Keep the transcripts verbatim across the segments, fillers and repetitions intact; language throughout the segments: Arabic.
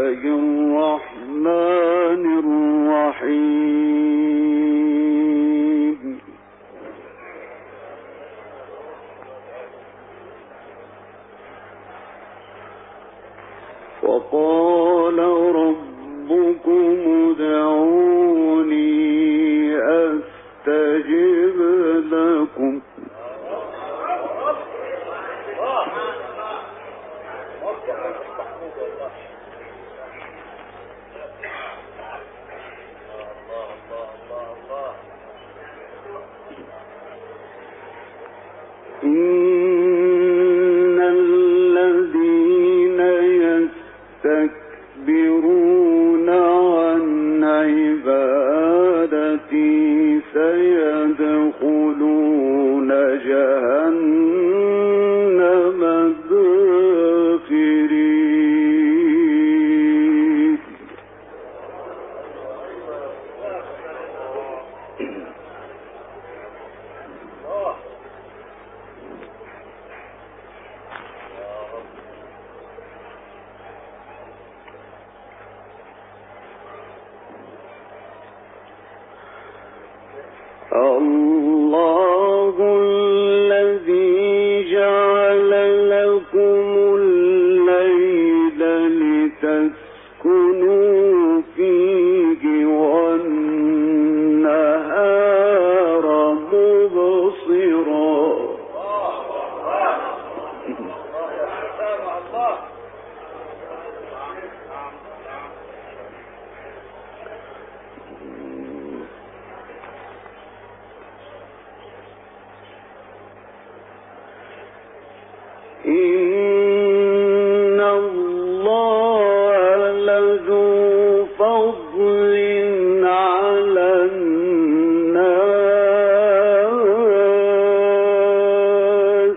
الله الرحمن الرحيم وقال ربكم ادعوني أستجب لكم إن الذين يستكبرون عن عبادتي سيدخلون جهنم داخرين الله الذي جعل لكم الليل لتسكنوا فيه والنهار مبصرا إن الله لذو فضل على الناس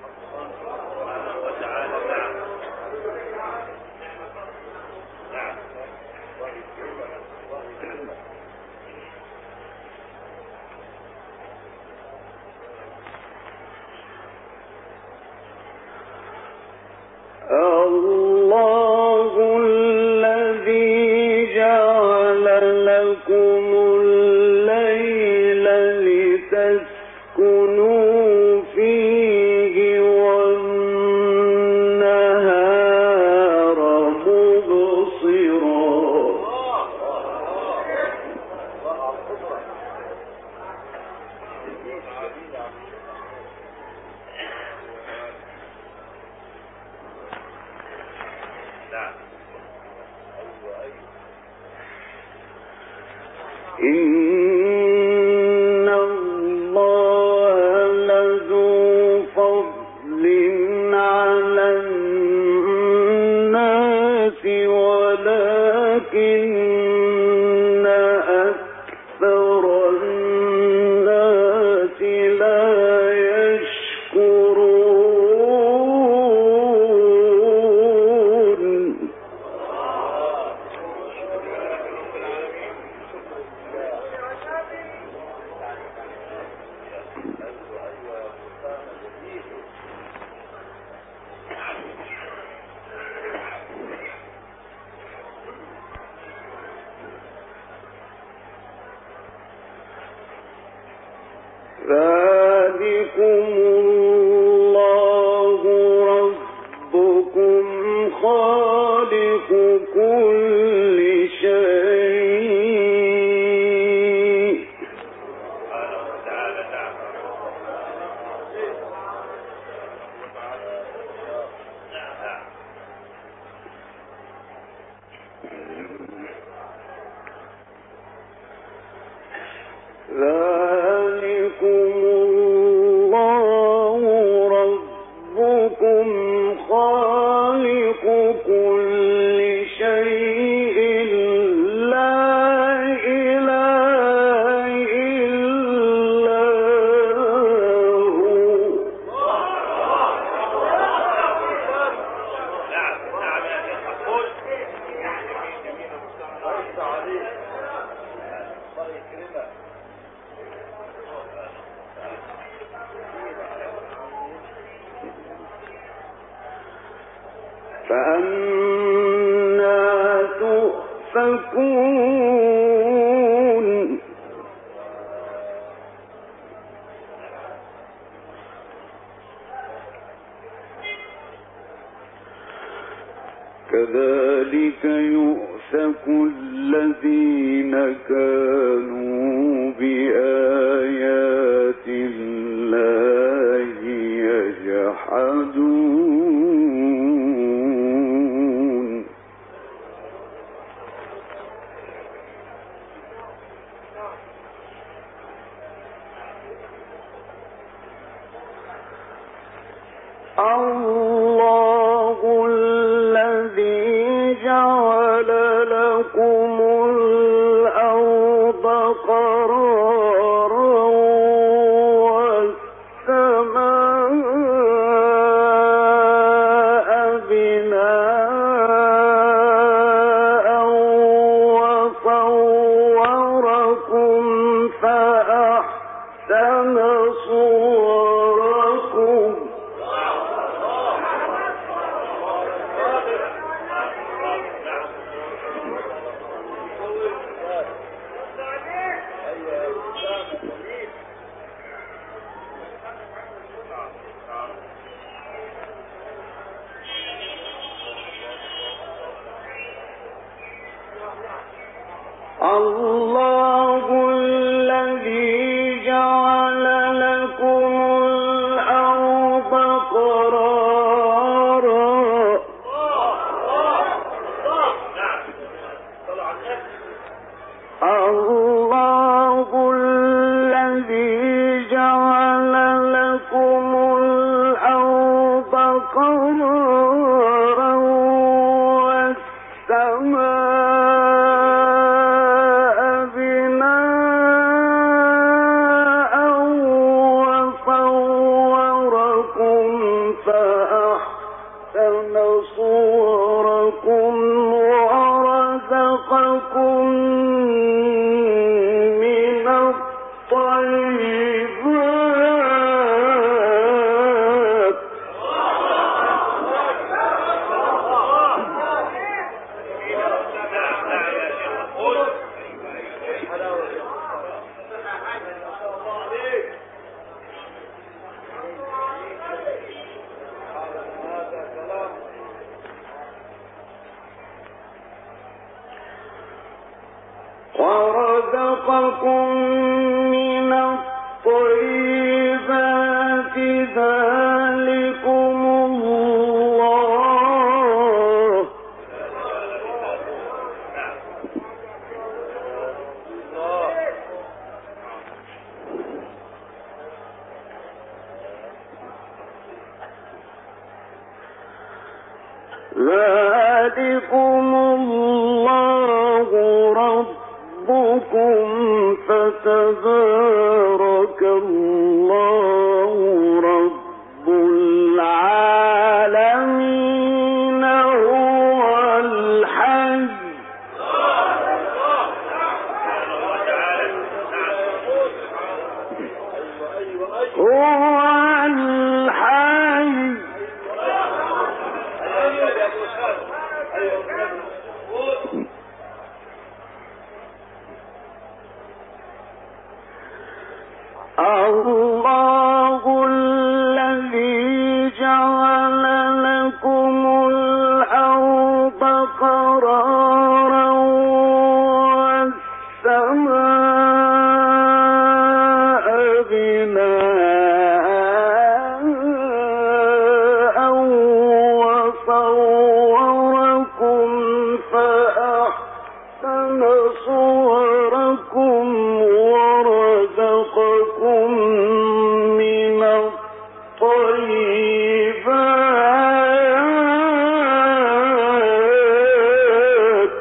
الله الذي جعل لكم الليل لتسكنوا فيه والنهار مبصرا إن الله لذو فضل على الناس ولكن أكثر الناس لا يشكرون ذلكم الله ربكم خالق كل شيء ذلكم الله ربكم خالق كل شيء لا إله إلا هو فأنا يؤفكون كذلك يؤفك الذين كانوا بآيات الله يجحدون الله الذي جعل لكم الأرض قرارا والسماء بناء وصوركم فأحسن صوركم الله الذي جعل لكم الأرض قرارا الله الذي جعل لكم الأرض قرارا والسماء بناء وصوركم فأحسن صوركم ورزقكم من الطيبات ورزقكم من الطيبات ذلكم الله ذلكم الله ربكم فتبارك الله رب العالمين هو الحي هو الحي الله الذي جعل لكم الأرض قرارا والسماء بناء وصوركم فأحسن صوركم ورزقكم من الطيبات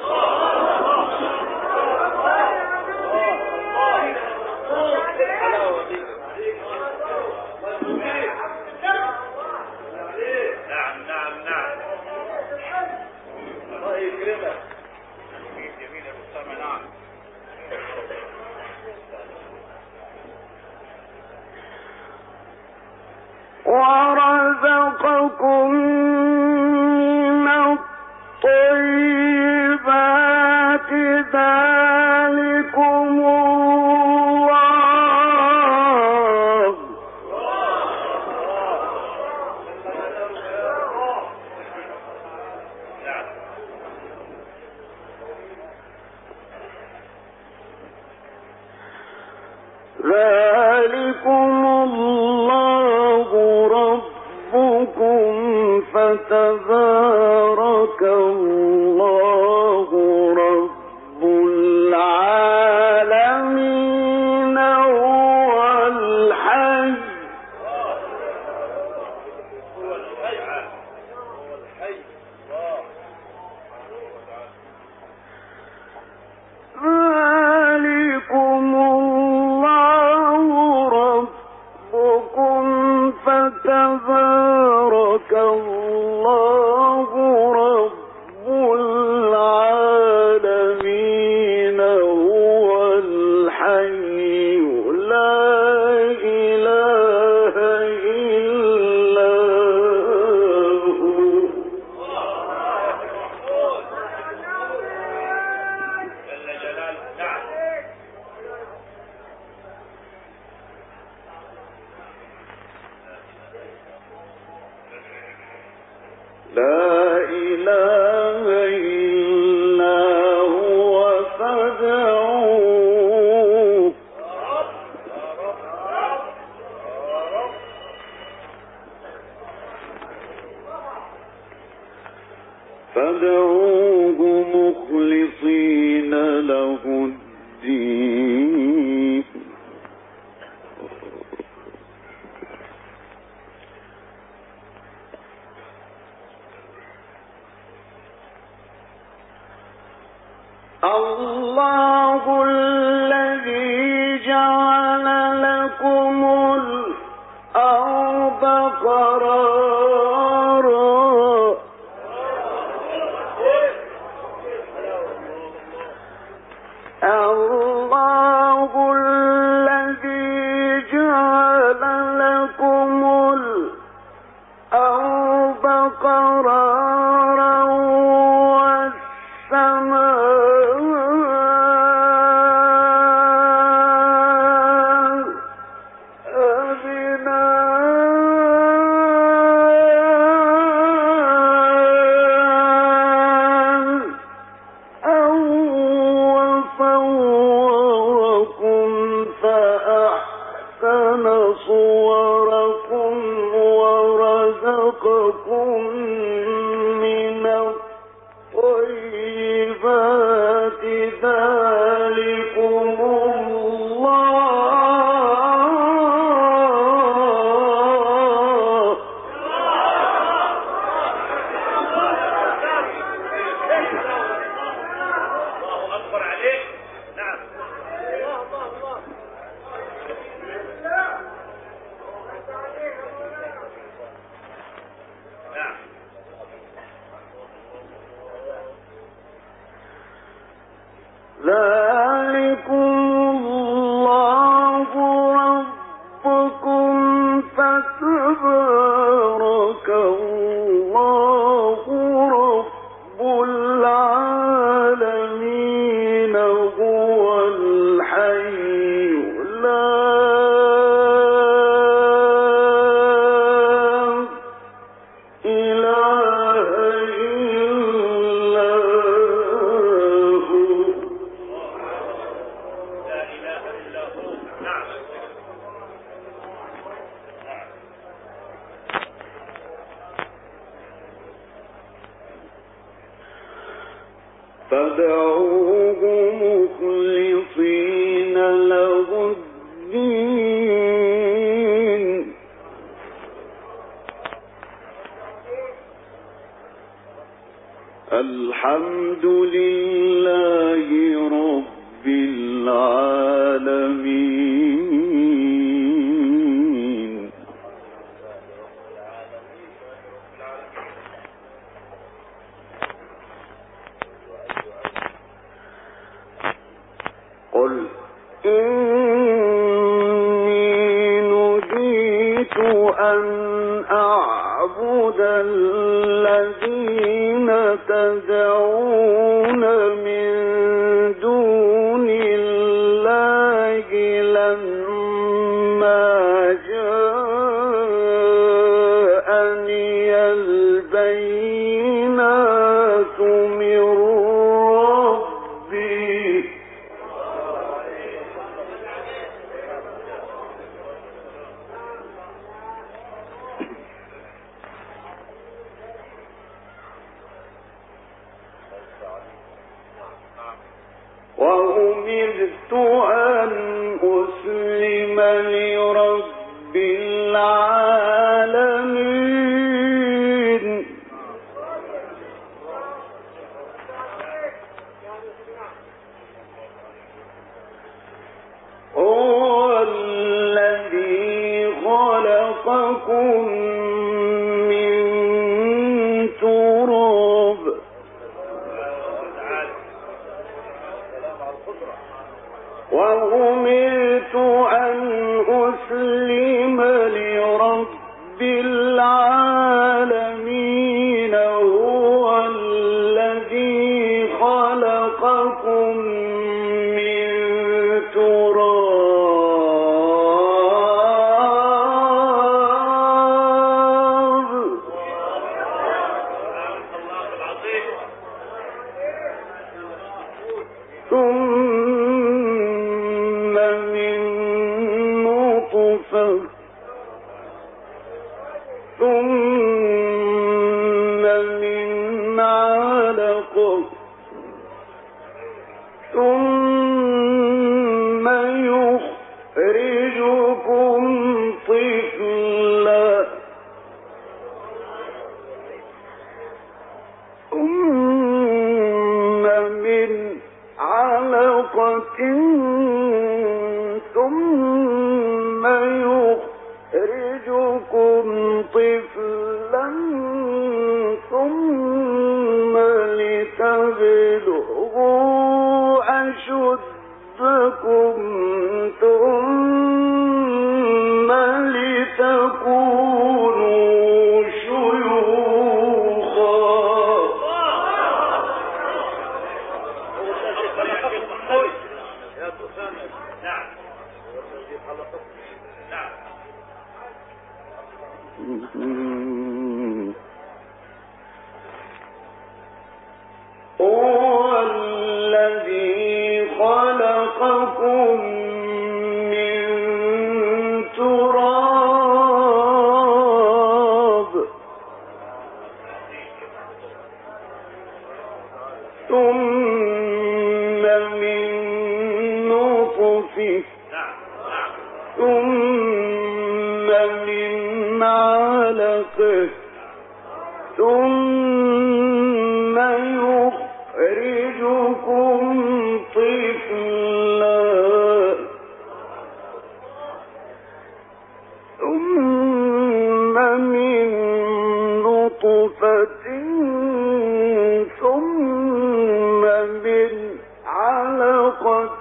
نعم نعم نعم الله يكرمك جميل يا أستاذ نعم ورزقكم من الطيبات فادعوه مخلصين له الدين الله الذي جعل لكم الأرض قرارا الله الذي جعل لكم الأرض قرارا ذلكم الله ربكم فتبارك الله رب العالمين هو الحي لا إله إلا هو فادعوه مخلصين له الدين الحمد لله رب العالمين قل إني نهيت أن أعبد الذين تدعون من دون الله لما جاءني البينات من ربي وأمرت أن أسلم لرب العالمين هو الذي خلقكم من تراب وأمرت أن أسلم لرب العالمين هو الذي خلقكم من تراب ثم من نطفة ثم من علقة ثم يخرجكم طفلا ثم من علقة ثم يخرجكم طفلا ثم لتبلغوا أشدكم ثم لتكونوا شيوخا. هو الذي خلقكم من تراب ثم من نطفة ثم من علقة ثم يخرجكم طفلا ثم من نطفة ثم من علقة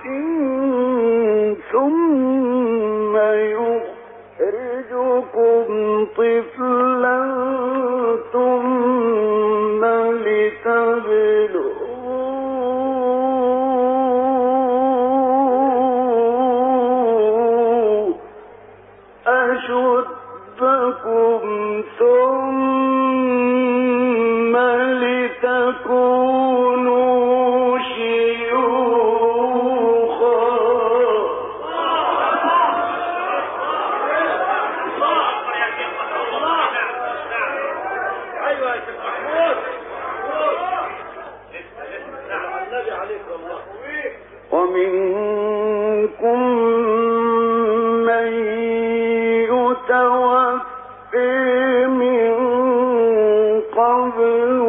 ثم يخرجكم طفلا ثم لتبلغوا أشدكم ثم لتكونوا شيوخا. ومنكم من يتوفي من قبل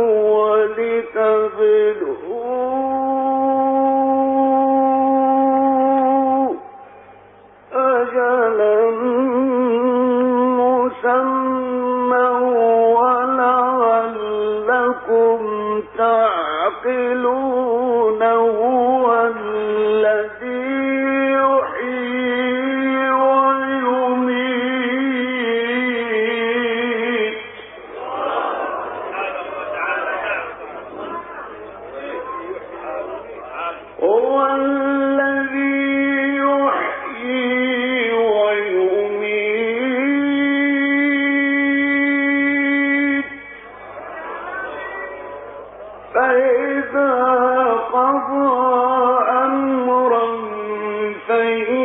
ولتبلغوا أجلا مسمى ولعلكم تعقلون. هو الذي يحيي ويميت هو الذي يحيي ويميت فإذا قضى أمرا فإنما